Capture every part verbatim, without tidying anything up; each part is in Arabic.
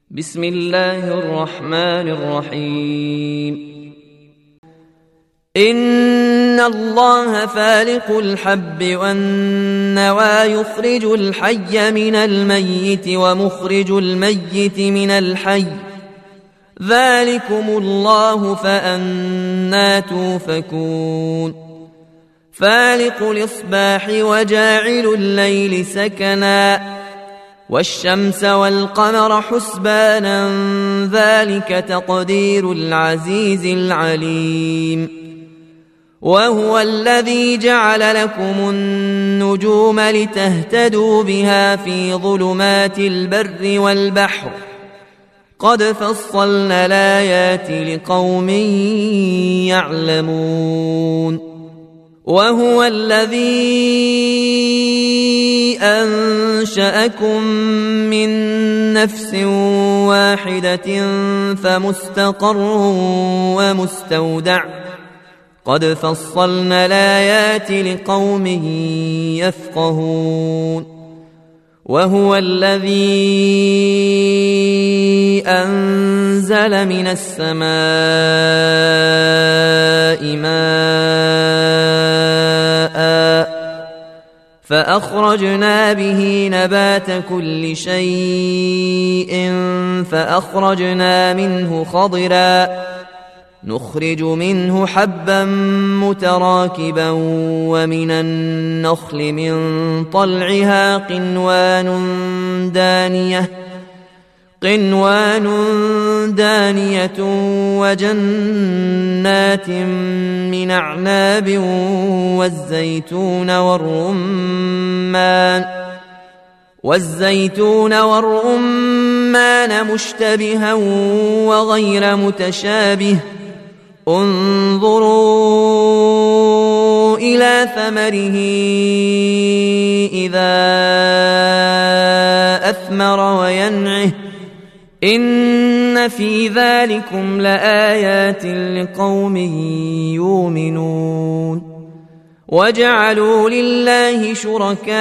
بسم الله الرحمن الرحيم. إن الله فالق الحب والنوى يخرج الحي من الميت ومخرج الميت من الحي ذلكم الله فأنى توفكون. فالق الإصباح وجاعل الليل سكنا والشمس والقمر حسبانا ذلك تقدير العزيز العليم. وهو الذي جعل لكم النجوم لتهتدوا بها في ظلمات البر والبحر قد فصلنا الآيات لقوم يعلمون. وهو الذي أنشأكم من نفس واحدة فمستقر ومستودع قد فصلنا الآيات لقوم يفقهون. وهو الذي أنزل من السماء ماء فأخرجنا به نبات كل شيء فأخرجنا منه خضرا نخرج منه حبا متراكبا ومن النخل من طلعها قنوان دانية قنوان دانية وجنات من أعناب والزيتون والرمان والزيتون والرمان مشتبها وغير متشابه انظروا إلى ثمره إذا أثمر وينعه إن في ذلكم لآيات لقوم يؤمنون. وجعلوا لله شركاء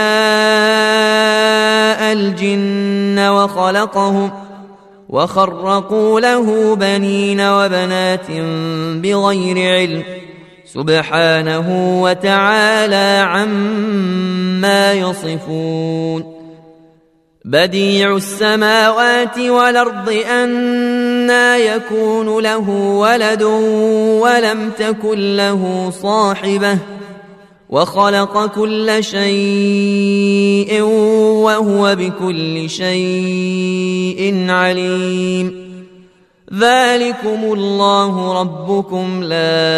الجن وخلقهم وخرقوا له بنين وبنات بغير علم سبحانه وتعالى عما يصفون. بديع السماوات والأرض أنى يكون له ولد ولم تكن له صاحبة وخلق كل شيء وهو بكل شيء عليم. ذلكم الله ربكم لا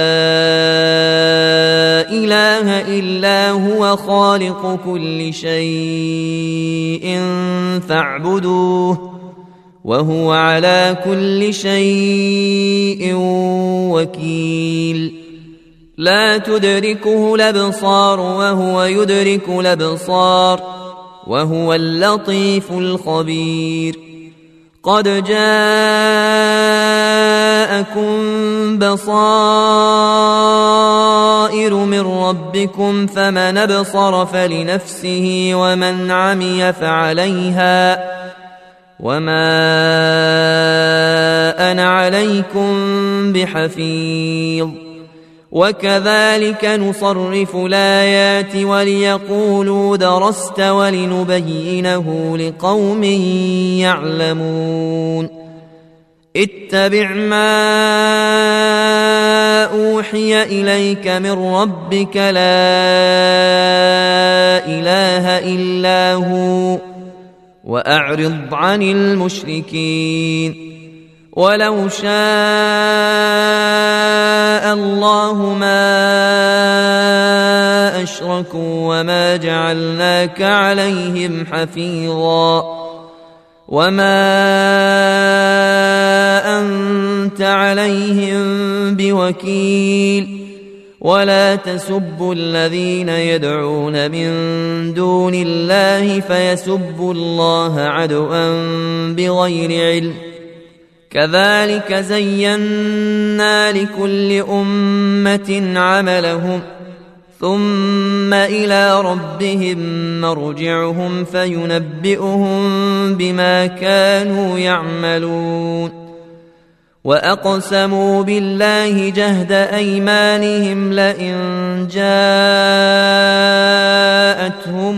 إله إلا هو خالق كل شيء فاعبدوه وهو على كل شيء وكيل. لا تدركه الأبصار وهو يدرك الأبصار وهو اللطيف الخبير. قد جاءكم بصائر من ربكم فمن أبصر فلنفسه ومن عمي فعليها وما أنا عليكم بحفيظ. وكذلك نصرف الآيات وليقولوا درست ولنبينه لقوم يعلمون. اتبع ما أوحي إليك من ربك لا إله إلا هو وأعرض عن المشركين. ولو شاء الله ما أشركوا وما جعلناك عليهم حفيظا وما أنت عليهم بوكيل. ولا تسبوا الذين يدعون من دون الله فيسبوا الله عدوا بغير علم كذلك زينا لكل أمة عملهم ثم إلى ربهم مرجعهم فينبئهم بما كانوا يعملون وأقسموا بالله جهد أيمانهم لئن جاءتهم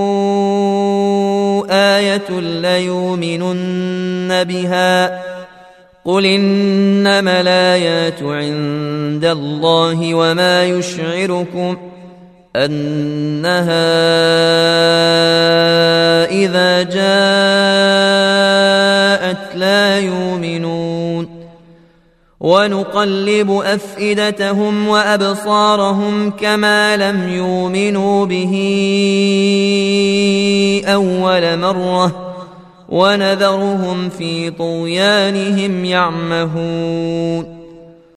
آية ليؤمنن بها قل إنما الآيات عند الله وما يشعركم أنها إذا جاءت لا يؤمنون ونقلب أفئدتهم وأبصارهم كما لم يؤمنوا به أول مرة ونذرهم في طغيانهم يعمهون